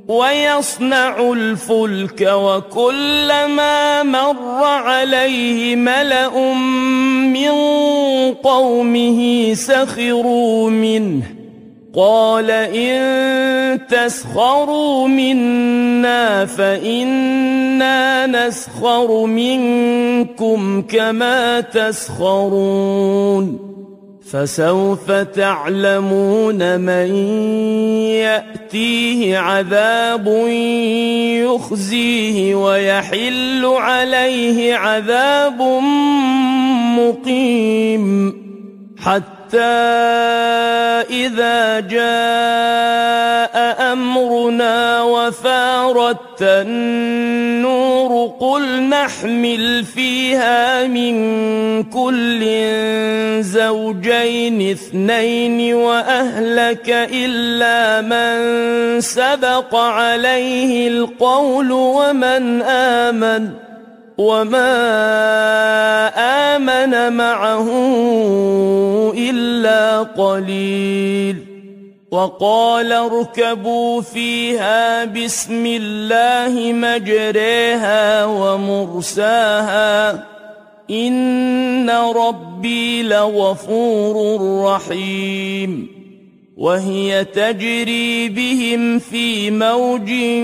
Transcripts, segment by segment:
ويصنع الفلك وكلما مر عليه ملأ من قومه سخروا منه قال إن تسخروا منا فإنا نسخر منكم كما تسخرون فسوف تعلمون من يأتيه عذاب يخزيه ويحل عليه عذاب مقيم حتى إذا جاء أمرنا وفارت النور قل نحمل فيها من كل زوجين اثنين وأهلك إلا من سبق عليه القول وما آمن معه إلا قليل وقال اركبوا فيها بسم الله مجريها ومرساها إن ربي لغفور رحيم وهي تجري بهم في موج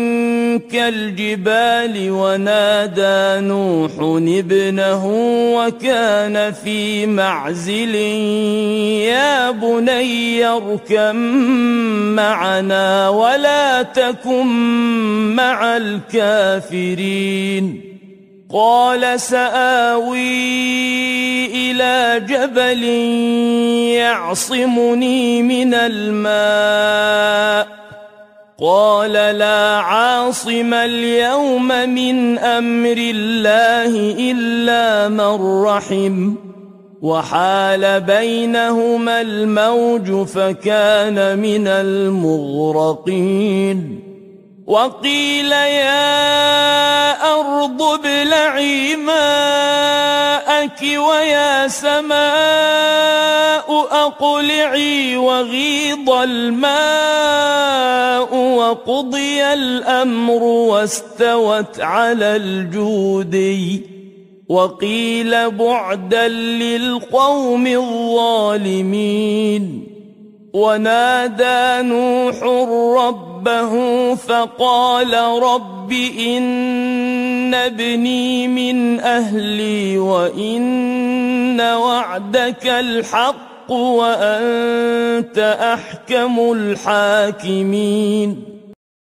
كالجبال ونادى نوح ابنه وكان في معزل يا بني اركب معنا ولا تكن مع الكافرين قال سآوي إلى جبل يعصمني من الماء قال لا عاصم اليوم من أمر الله إلا من رحم وحال بينهما الموج فكان من المغرقين وقيل يا أرض ابلعي ماءك ويا سماء أقلعي وغيض الماء وقضي الأمر واستوت على الجودي وقيل بعدا للقوم الظالمين ونادى نوح ربه فقال رب إن ابني من أهلي وإن وعدك الحق وأنت أحكم الحاكمين